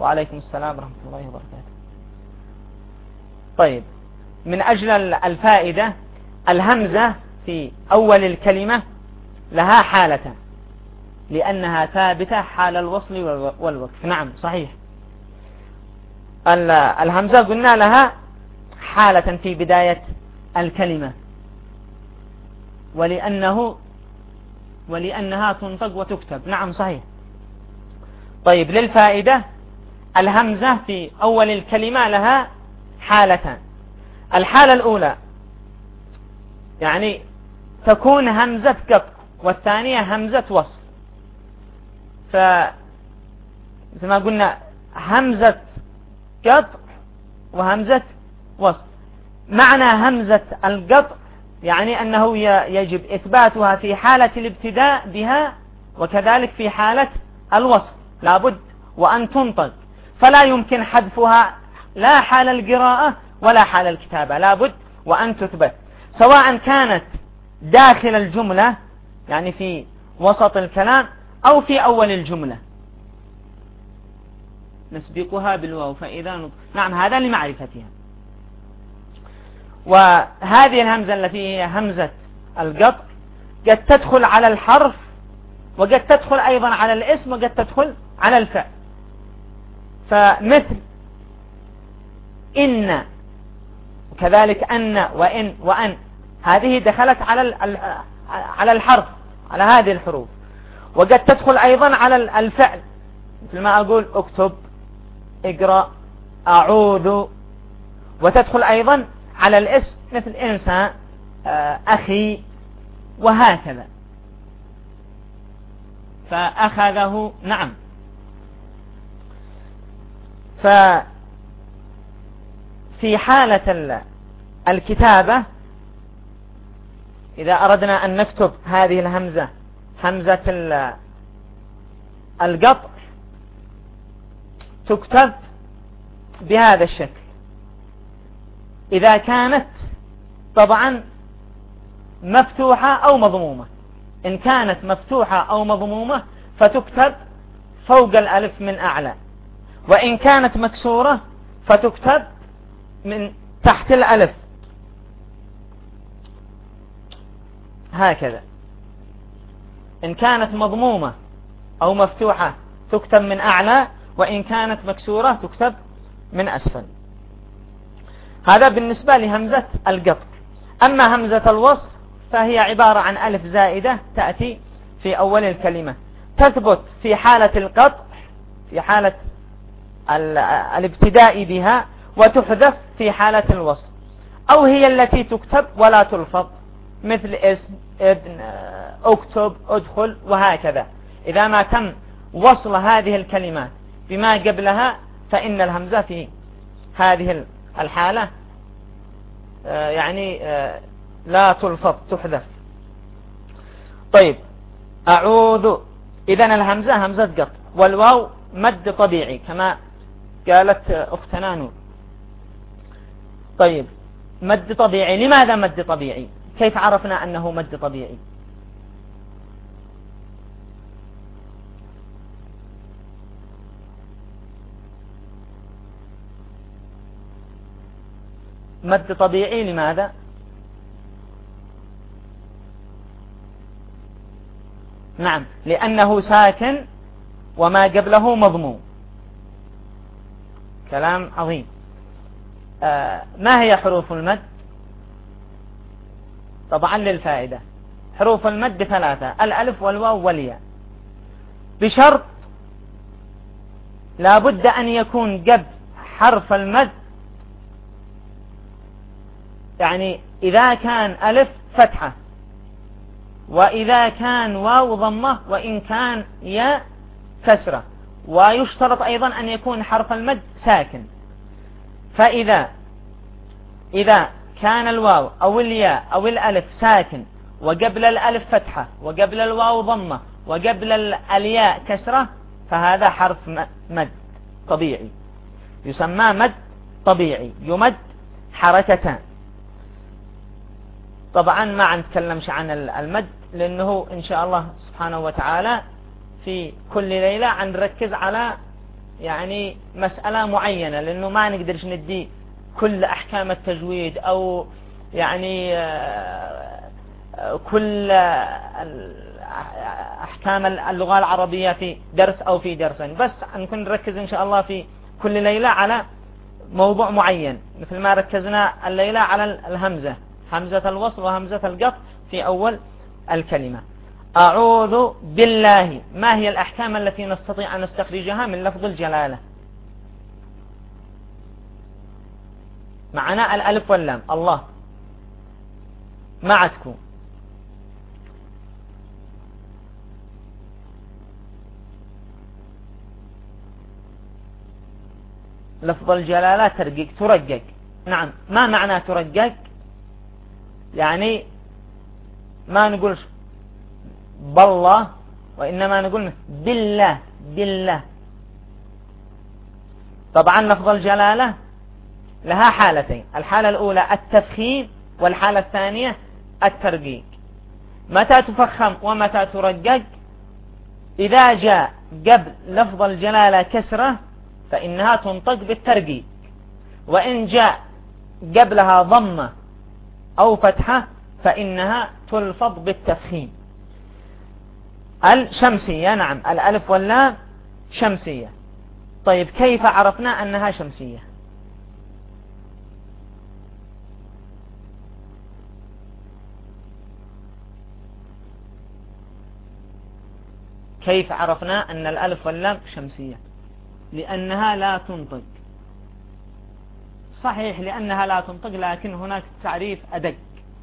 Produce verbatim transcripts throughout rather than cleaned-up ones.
وعليكم السلام ورحمة الله وبركاته. طيب، من أجل الفائدة، الهمزة في أول الكلمة لها حالة، لأنها ثابتة حال الوصل والوقف. نعم صحيح، الهمزة قلنا لها حالة في بداية الكلمة، ولأنه ولأنها تنطق وتكتب. نعم صحيح. طيب، للفائدة، الهمزة في أول الكلمة لها حالتان. الحالة الأولى يعني تكون همزة قطع، والثانية همزة وصل. فمثل ما قلنا همزة قطع وهمزة وصل. معنى همزة القطع يعني أنه يجب إثباتها في حالة الابتداء بها، وكذلك في حالة الوصل لابد وأن تنطق، فلا يمكن حذفها لا حال القراءة ولا حال الكتابة، لابد وأن تثبت، سواء كانت داخل الجملة يعني في وسط الكلام أو في أول الجملة. نسبقها بالواو فإذا نطق. نعم، هذا لمعرفتها. وهذه الهمزة التي هي همزة القطع قد تدخل على الحرف، وقد تدخل أيضا على الاسم، وقد تدخل على الفعل. فمثل إن، وكذلك أن وإن وأن، هذه دخلت على على الحرف، على هذه الحروف. وقد تدخل أيضا على الفعل، مثل ما أقول اكتب، اقرأ، أعوذ. وتدخل أيضا على الاسم مثل إنسان، أخي، وهكذا. فأخذه. نعم. ففي حالة الكتابة إذا أردنا أن نكتب هذه الهمزة همزة القطع تكتب بهذا الشكل. إذا كانت طبعا مفتوحة أو مضمومة. إن كانت مفتوحة أو مضمومة فتكتب فوق الألف من أعلى، وإن كانت مكسورة فتكتب من تحت الألف هكذا. إن كانت مضمومة أو مفتوحة تكتب من أعلى، وإن كانت مكسورة تكتب من أسفل. هذا بالنسبة لهمزة القطع. أما همزة الوصل فهي عبارة عن ألف زائدة تأتي في أول الكلمة، تثبت في حالة القطع في حالة الابتداء بها، وتحذف في حالة الوصل، أو هي التي تكتب ولا تلفظ، مثل اسم، ابن، اكتب، ادخل، وهكذا. إذا ما تم وصل هذه الكلمات بما قبلها فإن الهمزة في هذه الحالة يعني لا تلفظ، تحذف. طيب، أعوذ، إذن الهمزة همزة قطع، والواو مد طبيعي كما قالت أختنا نور. طيب، مد طبيعي. لماذا مد طبيعي؟ كيف عرفنا أنه مد طبيعي؟ مد طبيعي لماذا؟ نعم، لأنه ساكن وما قبله مضموم. كلام عظيم. آه ما هي حروف المد؟ طبعا للفائدة، حروف المد ثلاثة: الألف والواو والياء، بشرط لا بد أن يكون قبل حرف المد، يعني إذا كان ألف فتحة، وإذا كان واو ضمة، وإن كان ياء كسرة. ويشترط أيضا أن يكون حرف المد ساكن. فإذا إذا كان الواو أو الياء أو الألف ساكن، وقبل الألف فتحة، وقبل الواو ضمة، وقبل الياء كسرة، فهذا حرف مد طبيعي، يسمى مد طبيعي، يمد حركتان. طبعا ما نتكلمش عن المد، لأنه إن شاء الله سبحانه وتعالى في كل ليلة نركز على يعني مسألة معينة، لأنه ما نقدرش ندي كل أحكام التجويد أو يعني كل أحكام اللغة العربية في درس أو في درسين، بس نكون نركز إن شاء الله في كل ليلة على موضوع معين، مثل ما ركزنا الليلة على الهمزة، همزة الوصل وهمزة القطع في أول الكلمة. أعوذ بالله، ما هي الأحكام التي نستطيع أن نستخرجها من لفظ الجلالة؟ معنا الألف واللام، الله معتكم. لفظ الجلالة ترقق، ترقق. نعم، ما معنى ترقق؟ يعني ما نقول بالله، وإنما نقول بالله بالله. طبعا لفظ الجلالة لها حالتين، الحالة الأولى التفخيم، والحالة الثانية الترقيق. متى تفخم ومتى ترقق؟ إذا جاء قبل لفظ الجلالة كسرة فإنها تنطق بالترقيق، وإن جاء قبلها ضمة أو فتحة فإنها تلفظ بالتفخيم. الشمسية، نعم الألف واللام شمسية. طيب كيف عرفنا أنها شمسية؟ كيف عرفنا أن الألف واللام شمسية؟ لأنها لا تنطق. صحيح لأنها لا تنطق، لكن هناك تعريف أدق.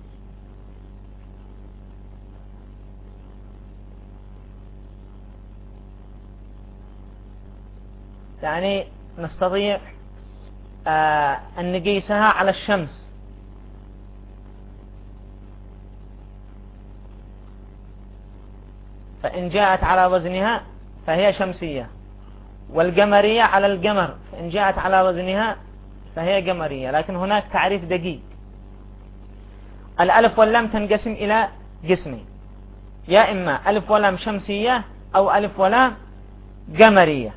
يعني نستطيع آه أن نقيسها على الشمس. فإن جاءت على وزنها فهي شمسية، والقمرية على القمر فإن جاءت على وزنها فهي قمرية، لكن هناك تعريف دقيق. الألف واللام تنقسم إلى قسمين، يا إما ألف ولام شمسية أو ألف ولام قمرية.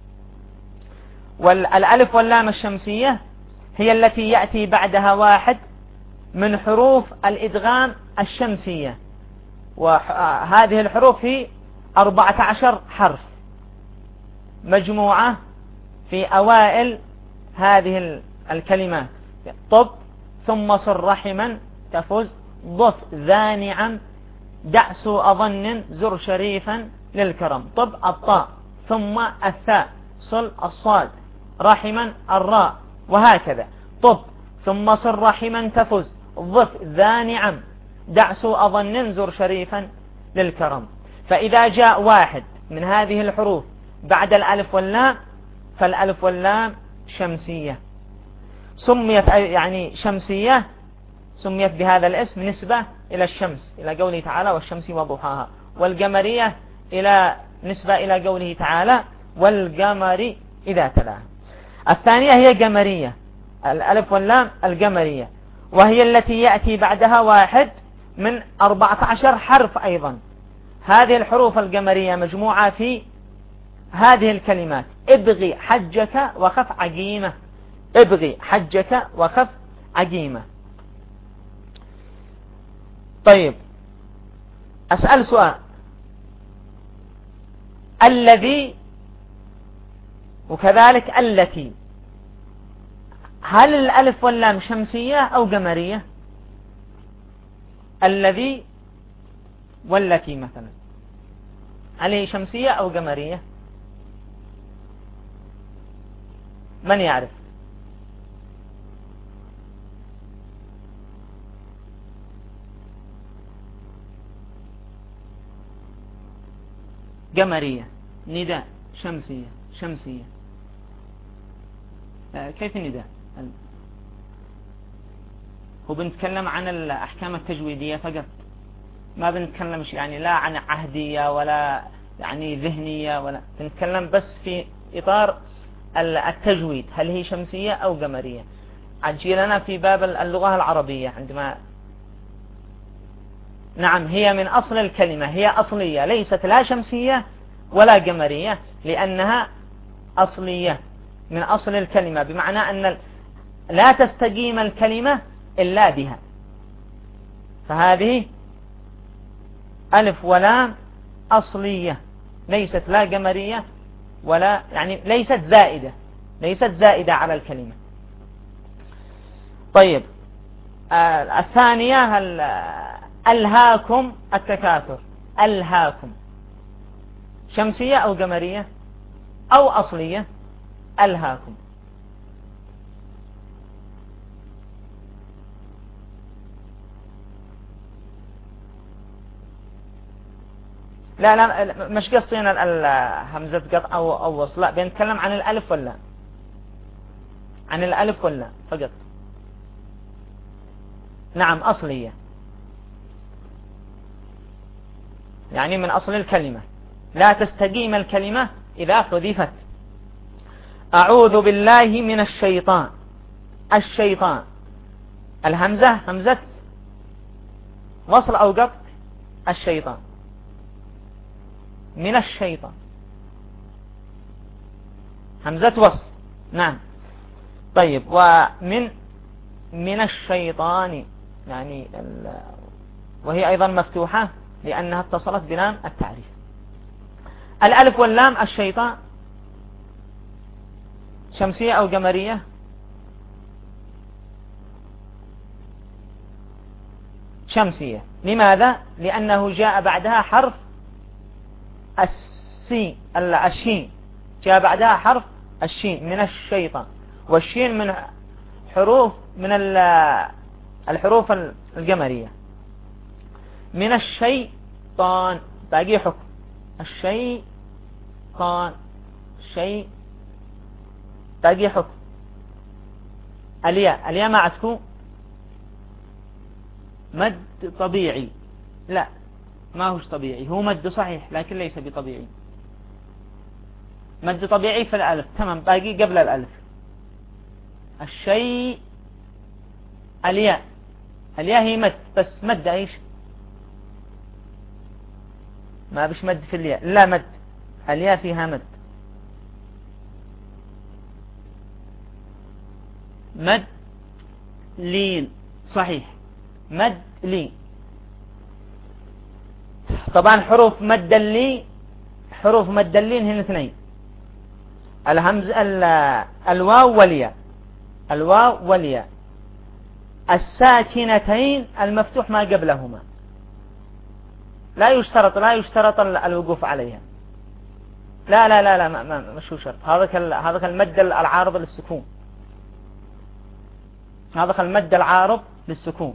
والألف واللام الشمسية هي التي يأتي بعدها واحد من حروف الإدغام الشمسية، وهذه الحروف هي أربعة عشر حرف مجموعة في أوائل هذه الكلمات: طب، ثم صر رحما، تفز، ضف، ذا نعم، دع سوء ظن، زر شريفا للكرم. طب الطاء، ثم الثاء، صل الصاد، رحما الراء، وهكذا. طب ثم صر رحما تفز، ضف، ذا نعم، دع سوء ظن، زر شريفا للكرم. فإذا جاء واحد من هذه الحروف بعد الألف واللام فالألف واللام شمسية. سميت يعني شمسية، سميت بهذا الاسم نسبة إلى الشمس، إلى قوله تعالى والشمس وضحاها. والقمرية إلى نسبة إلى قوله تعالى والقمر إذا تلاها. الثانية هي قمرية، الألف واللام القمرية، وهي التي يأتي بعدها واحد من أربعة عشر حرف أيضا. هذه الحروف القمرية مجموعة في هذه الكلمات: ابغي حجك وخف عقيمة، ابغي حجك وخف عقيمة. طيب أسأل سؤال: الذي وكذلك التي، هل الألف واللام شمسية أو قمرية؟ الذي والتي مثلا، هل هي شمسية أو قمرية؟ من يعرف؟ قمرية. نداء شمسية، شمسية. كيف النداء؟ هو بنتكلم عن الأحكام التجويدية فقط، ما بنتكلم يعني لا عن عهدية ولا يعني ذهنية، ولا بنتكلم بس في إطار التجويد، هل هي شمسية أو قمرية. عجي لنا في باب اللغة العربية عندما نعم هي من أصل الكلمة، هي أصلية، ليست لا شمسية ولا قمرية، لأنها أصلية من أصل الكلمة، بمعنى أن لا تستقيم الكلمة إلا بها. فهذه ألف ولام أصلية، ليست لا قمرية ولا يعني ليست زائدة، ليست زائدة على الكلمة. طيب آه الثانية ألهاكم التكاثر. ألهاكم شمسية أو قمرية أو أصلية؟ ألهاكم. لا لا مش قصينا همزة قطع أو أو وصل، لا بنتكلم عن الألف ولا عن الألف ولا فقط. نعم أصلية، يعني من أصل الكلمة، لا تستقيم الكلمة إذا حذفت. أعوذ بالله من الشيطان. الشيطان الهمزة همزة وصل أو قطع؟ الشيطان من الشيطان همزة وصل. نعم. طيب ومن من الشيطان يعني وهي أيضا مفتوحة لأنها اتصلت بلام التعريف. الألف واللام الشيطان شمسية أو قمرية؟ شمسية. لماذا؟ لأنه جاء بعدها حرف السين الشين، جاء بعدها حرف الشين من الشيطان، والشين من حروف من الحروف القمرية. من الشيطان باقي حكم الشيطان شيء باقي حكم. الياء الياء ما عندكم مد طبيعي؟ لا ما هوش طبيعي، هو مد صحيح لكن ليس بطبيعي. مد طبيعي في الألف تمام، باقي قبل الألف الشيء. الياء الياء هي مد بس مد ايش؟ ما بش مد في الياء، لا مد الياء فيها مد، مد لين صحيح، مد لين. طبعا حروف مد اللي حروف مد اللين هن اثنين، الهمز الواو والياء، الواو والياء. الساكنتين المفتوح ما قبلهما لا يشترط لا يشترط الوقوف عليها. لا لا لا لا ما ما مش هو شرط. هذا هذا المد العارض للسكون، هذا المد العارض للسكون.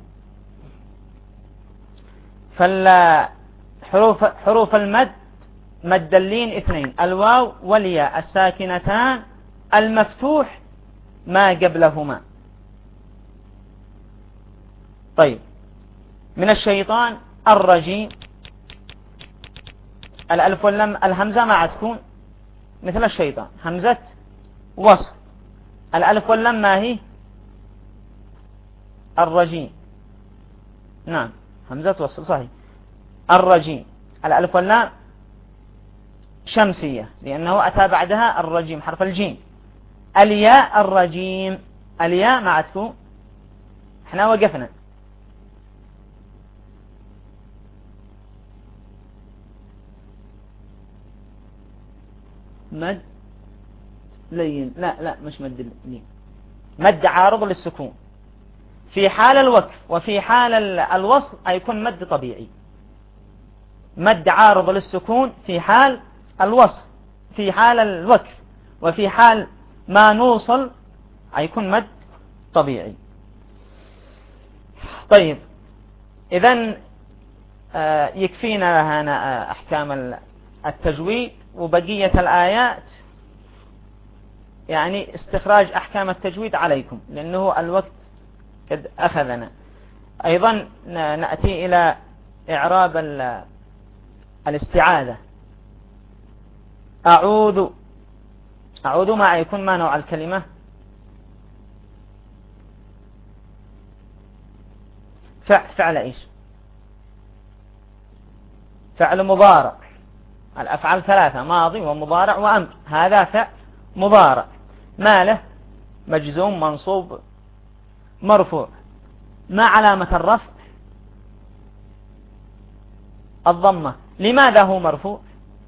فالحروف حروف المد مد اللين اثنين، الواو والياء الساكنتان المفتوح ما قبلهما. طيب من الشيطان الرجيم. الألف واللام الهمزة ما تكون مثل الشيطان همزة وصل. الألف واللام ما هي؟ الرجيم. نعم همزة وصل صحيح. الرجيم الألف واللام شمسية لأنه أتى بعدها الرجيم حرف الجيم. الياء الرجيم، الياء ما تكون، احنا وقفنا مد لين، لا لا مش مد لين، مد عارض للسكون في حال الوقف، وفي حال الوصل يكون مد طبيعي. مد عارض للسكون في حال الوصل، في حال الوقف، وفي حال ما نوصل يكون مد طبيعي. طيب إذن يكفينا هنا أحكام التجويد، وبقية الآيات يعني استخراج أحكام التجويد عليكم لأنه الوقت قد أخذنا. أيضا نأتي إلى إعراب الاستعاذة. أعوذ، أعوذ ما يكون ما نوع الكلمة؟ فعل, فعل إيش؟ فعل مضارع. الأفعال ثلاثة ماضي ومضارع وأمر، هذا فعل مضارع ما له مجزوم منصوب مرفوع. ما علامة الرفع؟ الضمة. لماذا هو مرفوع؟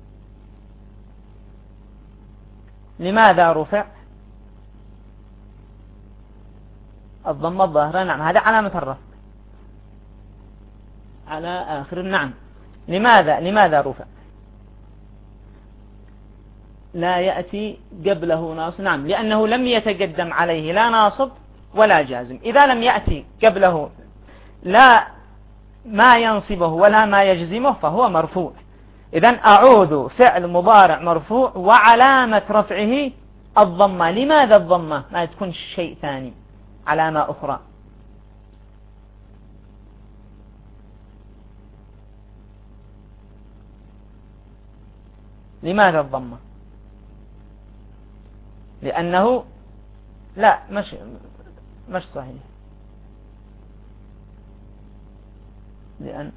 لماذا رفع؟ الضمة الظاهرة. نعم هذا علامة الرفع على آخر. نعم. لماذا لماذا رفع؟ لا يأتي قبله ناصب. نعم لأنه لم يتقدم عليه لا ناصب ولا جازم. إذا لم يأتي قبله لا ما ينصبه ولا ما يجزمه فهو مرفوع. إذن أعوذ فعل مضارع مرفوع وعلامة رفعه الضمة. لماذا الضمة؟ ما تكون شيء ثاني علامة أخرى. لماذا الضمة؟ لأنه لا مش مش صحيح. لأن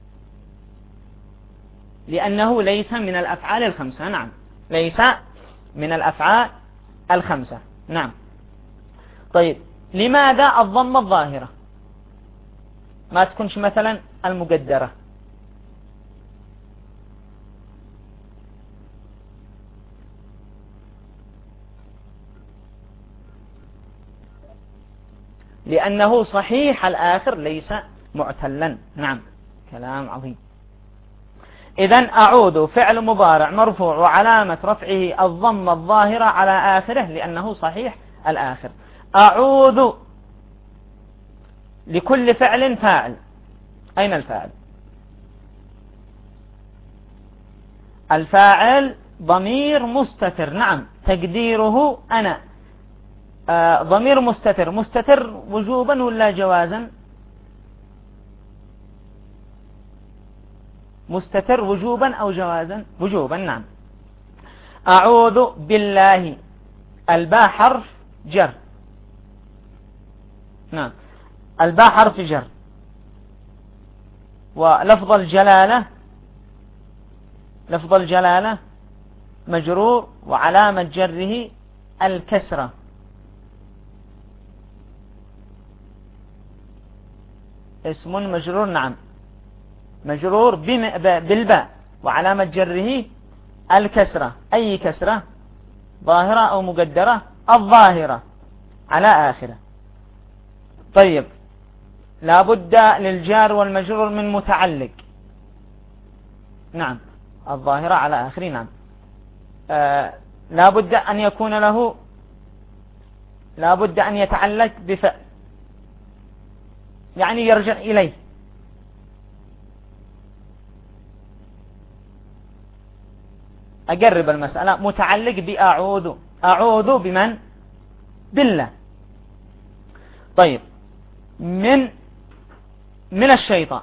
لأنه ليس من الأفعال الخمسة. نعم ليس من الأفعال الخمسة. نعم. طيب لماذا الضمة الظاهرة ما تكونش مثلا المقدرة؟ لأنه صحيح الآخر ليس معتلا. نعم كلام عظيم. إذن أعوذ فعل مضارع مرفوع وعلامة رفعه الضمة الظاهرة على آخره لأنه صحيح الآخر. أعوذ لكل فعل فاعل. أين الفاعل؟ الفاعل ضمير مستتر. نعم تقديره أنا. آه ضمير مستتر. مستتر وجوبا ولا جوازا؟ مستتر وجوبا أو جوازا؟ وجوبا. نعم. أعوذ بالله. الباء حرف جر. نعم الباء حرف جر. ولفظ الجلالة لفظ الجلالة مجرور وعلامة جره الكسرة. اسم مجرور. نعم مجرور بالباء وعلامة جره الكسرة. أي كسرة؟ ظاهرة أو مقدرة؟ الظاهرة على آخره. طيب لا بد للجار والمجرور من متعلق. نعم الظاهرة على آخره. نعم آه لا بد أن يكون له لا بد أن يتعلق بفعل يعني يرجع إليه. أقرب المسألة. متعلق بأعوذ. أعوذ بمن؟ بالله. طيب من من الشيطان.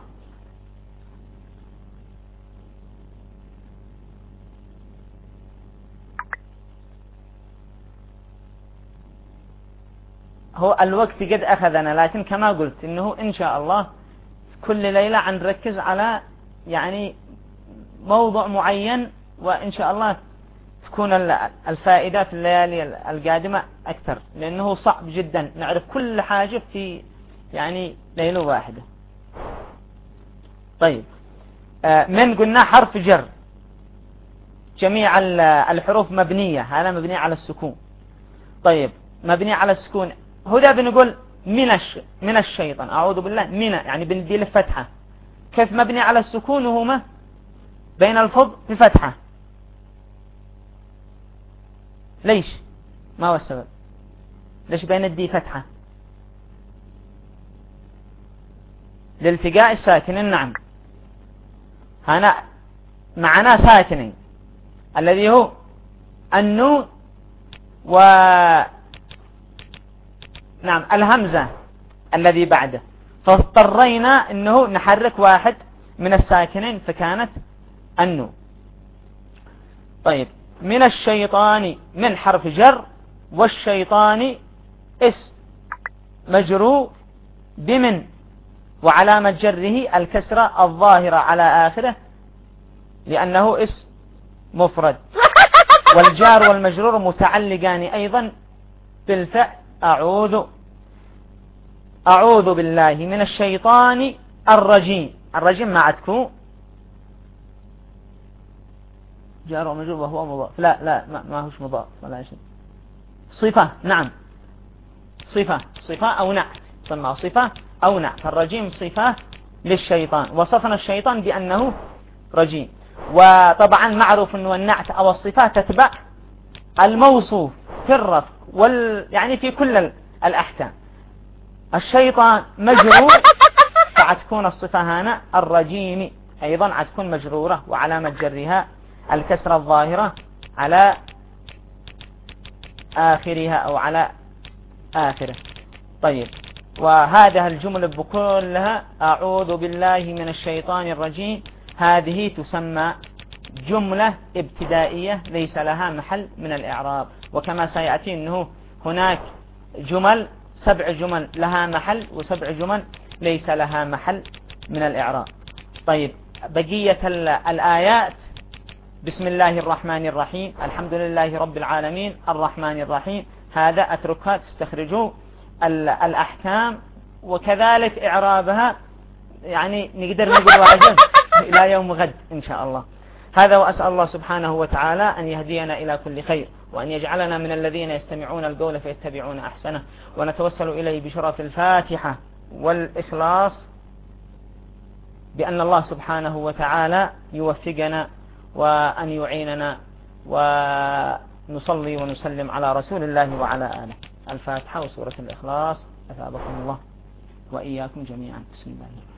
هو الوقت قد أخذنا لكن كما قلت إنه إن شاء الله كل ليلة عنركز على يعني موضوع معين وإن شاء الله تكون الفائدة في الليالي القادمة أكثر لأنه صعب جدا نعرف كل حاجة في يعني ليلة واحدة. طيب من قلنا حرف جر. جميع الحروف مبنية. هذا مبني على السكون. طيب مبني على السكون. هذا بنقول من الش من الشيطان. أعوذ بالله من يعني بندي له فتحة. كيف مبني على السكون وهما بين الفض بفتحة؟ ليش؟ ما هو السبب؟ ليش بين الدي فتحة؟ لالتقاء الساكنين. نعم هنا معنا ساكنين الذي هو النون و نعم الهمزة الذي بعده فاضطرينا انه نحرك واحد من الساكنين فكانت النون. طيب من الشيطان من حرف جر والشيطان اسم مجرور بمن وعلامة جره الكسرة الظاهرة على آخره لأنه اسم مفرد والجار والمجرور متعلقان أيضا بالفعل أعوذ أعوذ بالله من الشيطان الرجيم. الرجيم ما عدكو جار ومجرور وهو مضاف، لا لا ما, ما هوش مضاف ولا شيء. صفة، نعم صفة صفة أو نعت، سمى صفة أو نعت. الرجيم صفة للشيطان، وصفنا الشيطان بأنه رجيم. وطبعا معروف أن النعت أو الصفة تتبع الموصوف في الرفع وال يعني في كل الأحكام. الشيطان مجرور فعتكون الصفة هنا الرجيم أيضا عتكون مجرورة، وعلامة جرها الكسرة الظاهرة على آخرها أو على آخره. طيب، وهذه الجملة بكلها أعوذ بالله من الشيطان الرجيم، هذه تسمى جملة ابتدائية ليس لها محل من الإعراب. وكما سيأتي أنه هناك جمل سبع جمل لها محل وسبع جمل ليس لها محل من الإعراب. طيب، بقية الآيات: بسم الله الرحمن الرحيم، الحمد لله رب العالمين، الرحمن الرحيم، هذا أتركها تستخرجوا الأحكام وكذلك إعرابها، يعني نقدر نقول واجب إلى يوم غد إن شاء الله. هذا، وأسأل الله سبحانه وتعالى أن يهدينا إلى كل خير، وأن يجعلنا من الذين يستمعون القول فيتبعون أحسنه. ونتوسل إليه بشرف الفاتحة والإخلاص بأن الله سبحانه وتعالى يوفقنا وأن يعيننا، ونصلي ونسلم على رسول الله وعلى آله. الفاتحة وسورة الإخلاص. أثابكم الله وإياكم جميعا. بسم الله.